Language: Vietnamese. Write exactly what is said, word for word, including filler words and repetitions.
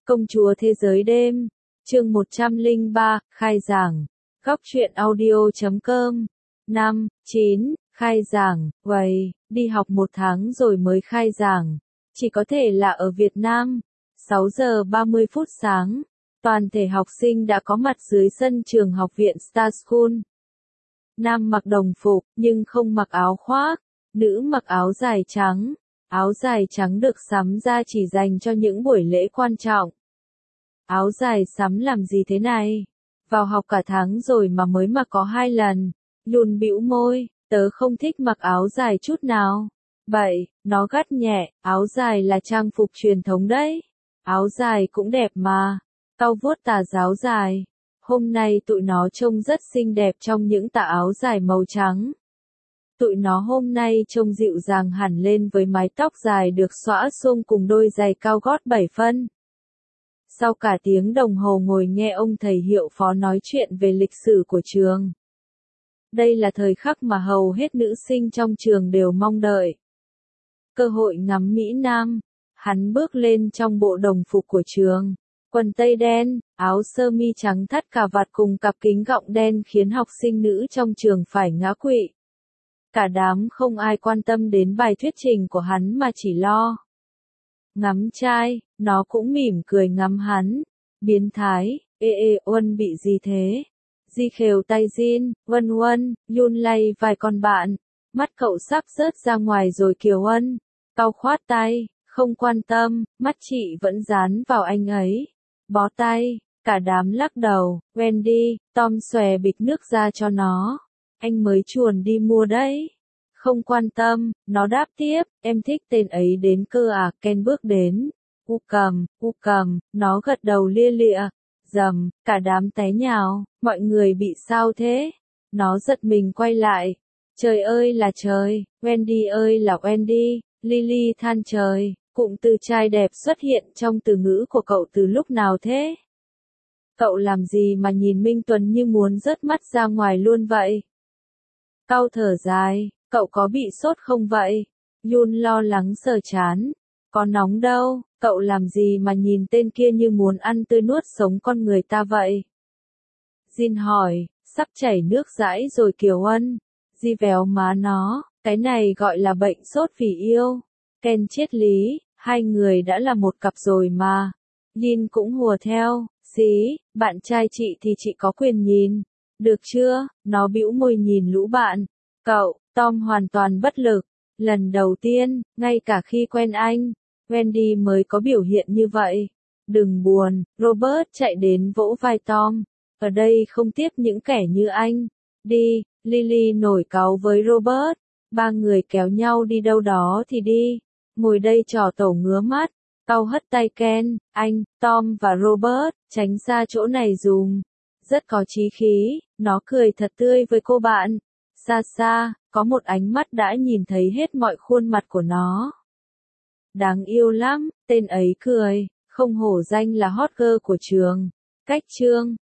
Công chúa thế giới đêm, chương một trăm lẻ ba, khai giảng. Góc truyện audio chấm com. năm, chín, khai giảng, vậy, đi học một tháng rồi mới khai giảng. Chỉ có thể là ở Việt Nam. sáu giờ ba mươi phút sáng, toàn thể học sinh đã có mặt dưới sân trường học viện Star School. Nam mặc đồng phục, nhưng không mặc áo khoác. Nữ mặc áo dài trắng. Áo dài trắng được sắm ra chỉ dành cho những buổi lễ quan trọng. Áo dài sắm làm gì thế này? Vào học cả tháng rồi mà mới mặc có hai lần. Yun bĩu môi, tớ không thích mặc áo dài chút nào. Vậy, nó gắt nhẹ, áo dài là trang phục truyền thống đấy. Áo dài cũng đẹp mà. Cau vuốt tà giáo dài. Hôm nay tụi nó trông rất xinh đẹp trong những tà áo dài màu trắng. Tụi nó hôm nay trông dịu dàng hẳn lên với mái tóc dài được xõa xung cùng đôi giày cao gót bảy phân. Sau cả tiếng đồng hồ ngồi nghe ông thầy hiệu phó nói chuyện về lịch sử của trường. Đây là thời khắc mà hầu hết nữ sinh trong trường đều mong đợi. Cơ hội ngắm Mỹ Nam. Hắn bước lên trong bộ đồng phục của trường. Quần tây đen, áo sơ mi trắng thắt cà vạt cùng cặp kính gọng đen khiến học sinh nữ trong trường phải ngã quỵ. Cả đám không ai quan tâm đến bài thuyết trình của hắn mà chỉ lo ngắm trai, nó cũng mỉm cười ngắm hắn. Biến thái, ê ê Uân bị gì thế? Di khều tay Jin, Uân Uân, Yun lay vài con bạn. Mắt cậu sắp rớt ra ngoài rồi Kiều Ân. Cau khoát tay, không quan tâm, mắt chị vẫn dán vào anh ấy. Bó tay, cả đám lắc đầu. Wendy, Tom xòe bịch nước ra cho nó. Anh mới chuồn đi mua đấy. Không quan tâm, nó đáp tiếp, em thích tên ấy đến cơ à, Ken bước đến. U cầm, u cầm, nó gật đầu lia lịa. Dầm, cả đám té nhào, mọi người bị sao thế? Nó giật mình quay lại. Trời ơi là trời, Wendy ơi là Wendy, Lily than trời, cụm từ trai đẹp xuất hiện trong từ ngữ của cậu từ lúc nào thế? Cậu làm gì mà nhìn Minh Tuấn như muốn rớt mắt ra ngoài luôn vậy? Cau thở dài. Cậu có bị sốt không vậy? Yun lo lắng sờ chán. Có nóng đâu, cậu làm gì mà nhìn tên kia như muốn ăn tươi nuốt sống con người ta vậy? Jin hỏi, sắp chảy nước dãi rồi Kiều Ân. Di véo má nó, cái này gọi là bệnh sốt vì yêu. Ken triết lý, hai người đã là một cặp rồi mà. Jin cũng hùa theo, xí, bạn trai chị thì chị có quyền nhìn. Được chưa? Nó bĩu môi nhìn lũ bạn. Cậu, Tom hoàn toàn bất lực. Lần đầu tiên, ngay cả khi quen anh, Wendy mới có biểu hiện như vậy. Đừng buồn, Robert chạy đến vỗ vai Tom. Ở đây không tiếp những kẻ như anh. Đi, Lily nổi cáu với Robert. Ba người kéo nhau đi đâu đó thì đi. Ngồi đây trò tổ ngứa mắt. Cau hất tay Ken, anh, Tom và Robert, tránh xa chỗ này dùm. Rất có chí khí, nó cười thật tươi với cô bạn. Xa xa, có một ánh mắt đã nhìn thấy hết mọi khuôn mặt của nó. Đáng yêu lắm, tên ấy cười, không hổ danh là hot girl của trường. Cách chương